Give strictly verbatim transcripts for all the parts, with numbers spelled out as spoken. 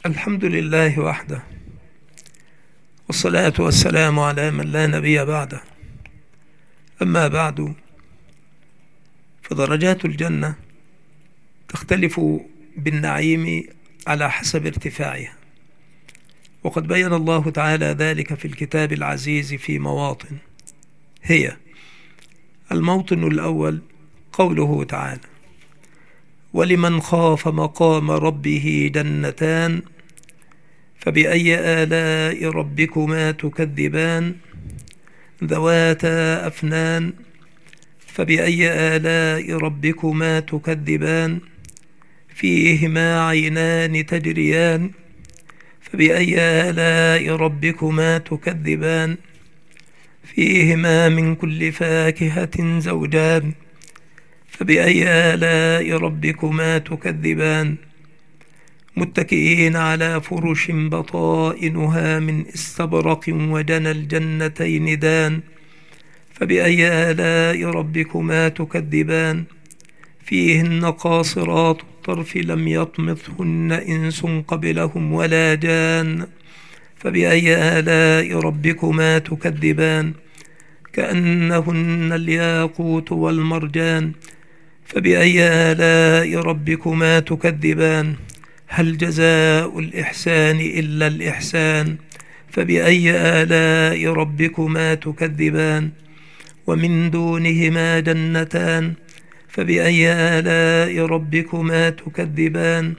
الحمد لله وحده، والصلاة والسلام على من لا نبي بعده. أما بعد، فدرجات الجنة تختلف بالنعيم على حسب ارتفاعها، وقد بين الله تعالى ذلك في الكتاب العزيز في مواطن. هي: الموطن الأول قوله تعالى: ولمن خاف مقام ربه جنتان فبأي آلاء ربكما تكذبان ذواتا أفنان فبأي آلاء ربكما تكذبان فيهما عينان تجريان فبأي آلاء ربكما تكذبان فيهما من كل فاكهة زوجان فبأي آلاء ربكما تكذبان متكئين على فرش بطائنها من استبرق وجنى الجنتين دان فبأي آلاء ربكما تكذبان فيهن قاصرات الطرف لم يطمثهن إنس قبلهم ولا جان فبأي آلاء ربكما تكذبان كأنهن الياقوت والمرجان فبأي آلاء ربكما تكذبان هل جزاء الإحسان إلا الإحسان فبأي آلاء ربكما تكذبان ومن دونهما جنتان فبأي آلاء ربكما تكذبان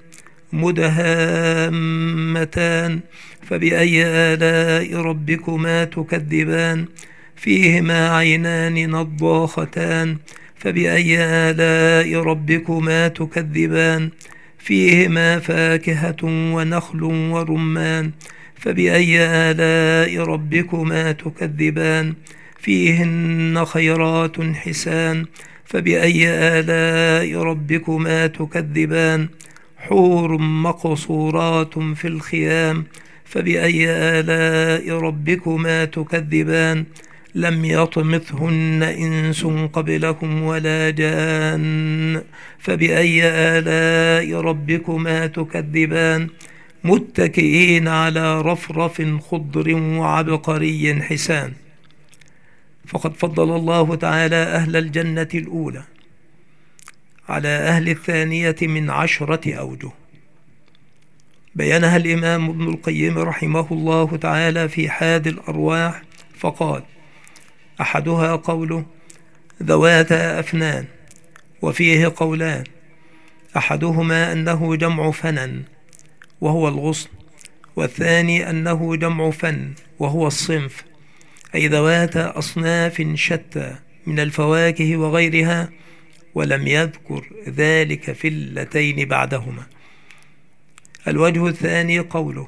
مدهامتان فبأي آلاء ربكما تكذبان فيهما عينان نضاختان فبأي آلاء ربكما تكذبان فيهما فاكهة ونخل ورمان فبأي آلاء ربكما تكذبان فيهن خيرات حسان فبأي آلاء ربكما تكذبان حور مقصورات في الخيام فبأي آلاء ربكما تكذبان لم يطمثهن إنس قبلهم ولا جان فبأي آلاء ربكما تكذبان متكئين على رفرف خضر وعبقري حسان. فقد فضل الله تعالى أهل الجنة الأولى على أهل الثانية من عشرة أوجه بينها الإمام ابن القيم رحمه الله تعالى في حاد الأرواح فقال: أحدها قوله ذواتا أفنان، وفيه قولان: أحدهما أنه جمع فنن وهو الغصن، والثاني أنه جمع فن وهو الصنف، أي ذواتا أصناف شتى من الفواكه وغيرها، ولم يذكر ذلك في اللتين بعدهما. الوجه الثاني قوله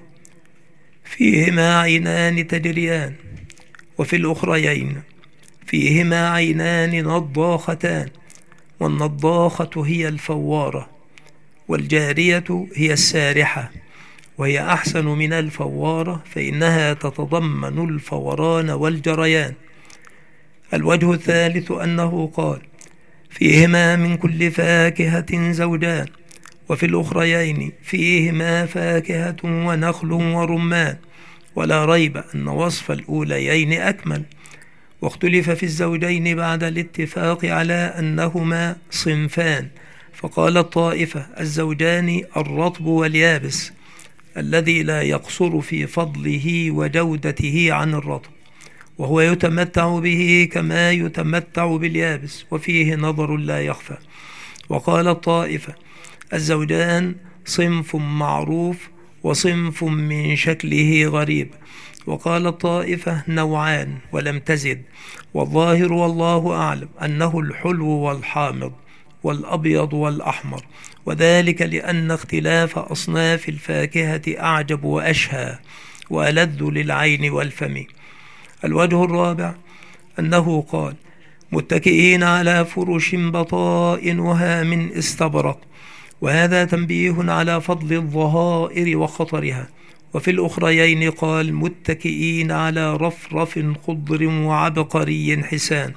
فيهما عينان تجريان، وفي الأخريين فيهما عينان نضاختان، والنضاخة هي الفوارة، والجارية هي السارحة، وهي أحسن من الفوارة فإنها تتضمن الفوران والجريان. الوجه الثالث أنه قال فيهما من كل فاكهة زوجان، وفي الأخريين فيهما فاكهة ونخل ورمان، ولا ريب أن وصف الأوليين أكمل. واختلف في الزوجين بعد الاتفاق على أنهما صنفان، فقال الطائفة الزوجان الرطب واليابس الذي لا يقصر في فضله وجودته عن الرطب، وهو يتمتع به كما يتمتع باليابس، وفيه نظر لا يخفى. وقال الطائفة الزوجان صنف معروف وصنف من شكله غريب، وقال الطائفة نوعان ولم تزد، والظاهر والله أعلم أنه الحلو والحامض والأبيض والأحمر، وذلك لأن اختلاف أصناف الفاكهة أعجب وأشهى وألذ للعين والفم. الوجه الرابع أنه قال متكئين على فرش بطائنها من استبرق، وهذا تنبيه على فضل الظهائر وخطرها. وفي الأخريين قال متكئين على رفرف خضر وعبقري حسان.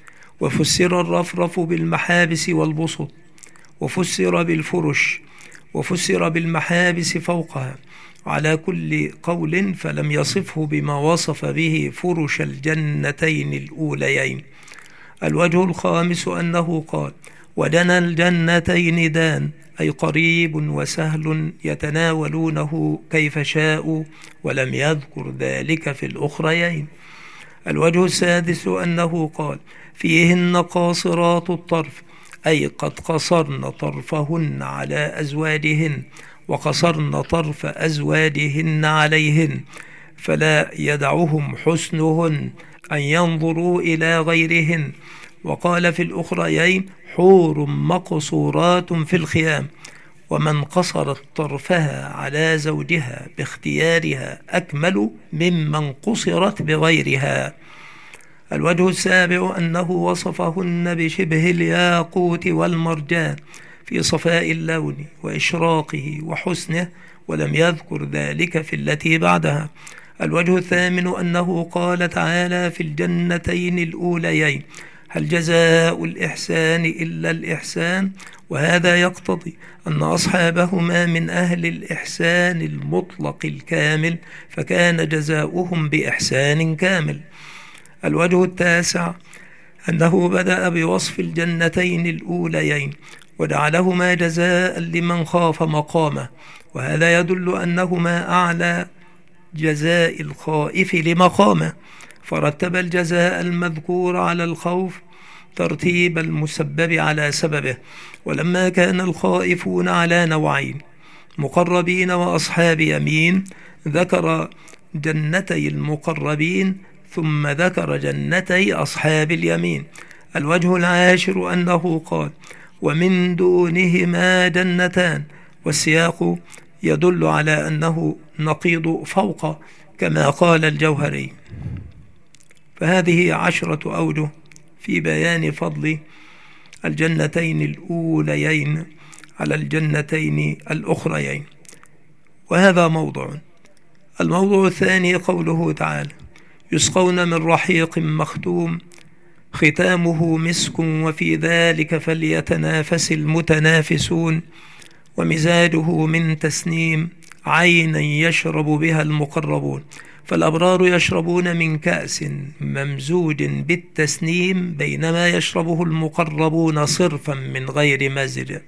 وفسر الرفرف بالمحابس والبسط، وفسر بالفرش، وفسر بالمحابس فوقها على كل قول، فلم يصفه بما وصف به فرش الجنتين الأوليين. الوجه الخامس أنه قال: ودنا الجنتين دان، أي قريب وسهل يتناولونه كيف شاءوا، ولم يذكر ذلك في الأخريين. الوجه السادس أنه قال: فيهن قاصرات الطرف، أي قد قصرن طرفهن على أزواجهن، وقصرن طرف أزواجهن عليهن، فلا يدعهم حسنهن أن ينظروا إلى غيرهن. وقال في الأخريين: حور مقصورات في الخيام، ومن قصرت طرفها على زوجها باختيارها أكمل ممن قصرت بغيرها. الوجه السابع أنه وصفهن بشبه الياقوت والمرجان في صفاء اللون وإشراقه وحسنه، ولم يذكر ذلك في التي بعدها. الوجه الثامن أنه قال تعالى في الجنتين الأوليين: هل جزاء الإحسان إلا الإحسان؟ وهذا يقتضي أن أصحابهما من أهل الإحسان المطلق الكامل، فكان جزاؤهم بإحسان كامل. الوجه التاسع أنه بدأ بوصف الجنتين الأوليين وجعلهما جزاء لمن خاف مقامه، وهذا يدل أنهما أعلى جزاء الخائف لمقامه، فرتب الجزاء المذكور على الخوف ترتيب المسبب على سببه. ولما كان الخائفون على نوعين، مقربين وأصحاب يمين، ذكر جنتي المقربين ثم ذكر جنتي أصحاب اليمين. الوجه العاشر أنه قال: ومن دونهما جنتان، والسياق يدل على أنه نقيض فوق كما قال الجوهري. فهذه عشرة أوجه في بيان فضل الجنتين الأوليين على الجنتين الأخريين، وهذا موضوع. الموضوع الثاني قوله تعالى: يسقون من رحيق مختوم ختامه مسك وفي ذلك فليتنافس المتنافسون، ومزاجه من تسنيم عينا يشرب بها المقربون. فالأبرار يشربون من كأس ممزوج بالتسنيم، بينما يشربه المقربون صرفا من غير مزج.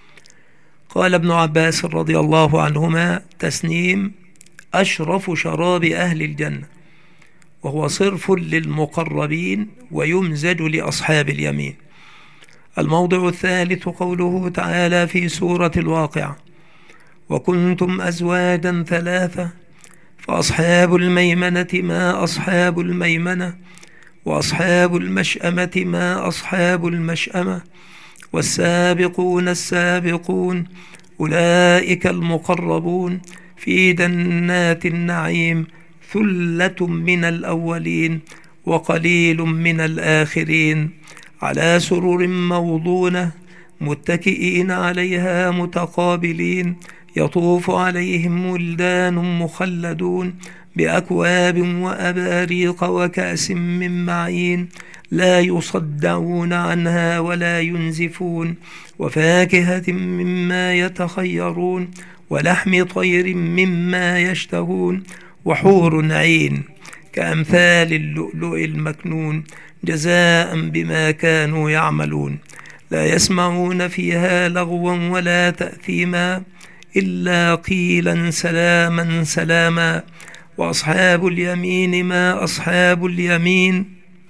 قال ابن عباس رضي الله عنهما: تسنيم أشرف شراب أهل الجنة، وهو صرف للمقربين ويمزج لأصحاب اليمين. الموضع الثالث قوله تعالى في سورة الواقعة: وكنتم أزواجا ثلاثة فأصحاب الميمنة ما أصحاب الميمنة، وأصحاب المشأمة ما أصحاب المشأمة، والسابقون السابقون أولئك المقربون في جنات النعيم، ثلة من الأولين وقليل من الآخرين، على سرر موضونة متكئين عليها متقابلين، يطوف عليهم ولدان مخلدون بأكواب وأباريق وكأس من معين، لا يصدعون عنها ولا ينزفون، وفاكهة مما يتخيرون، ولحم طير مما يشتهون، وحور عين كأمثال اللؤلؤ المكنون جزاء بما كانوا يعملون، لا يسمعون فيها لغوا ولا تأثيما إلا قيلا سلاما سلاما. وأصحاب اليمين ما أصحاب اليمين،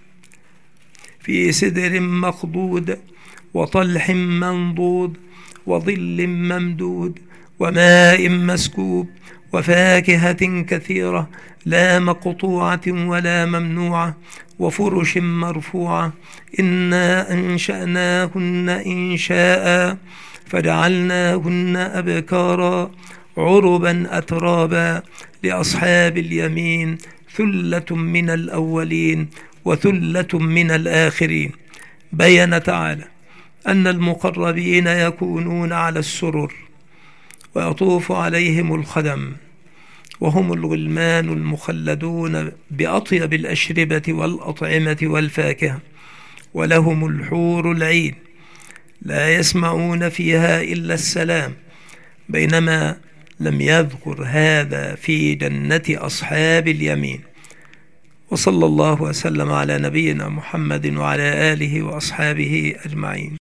في سدر مخضود وطلح منضود وظل ممدود وماء مسكوب وفاكهة كثيرة لا مقطوعة ولا ممنوعة وفرش مرفوعة، إنا أنشأناهن إنشاء فجعلناهن أبكارا عربا أترابا لأصحاب اليمين، ثلة من الأولين وثلة من الآخرين. بين تعالى أن المقربين يكونون على السرر ويطوف عليهم الخدم، وهم الغلمان المخلدون بأطيب الأشربة والأطعمة والفاكهة، ولهم الحور العين لا يسمعون فيها إلا السلام، بينما لم يذكر هذا في جنة أصحاب اليمين. وصلى الله وسلم على نبينا محمد وعلى آله وأصحابه أجمعين.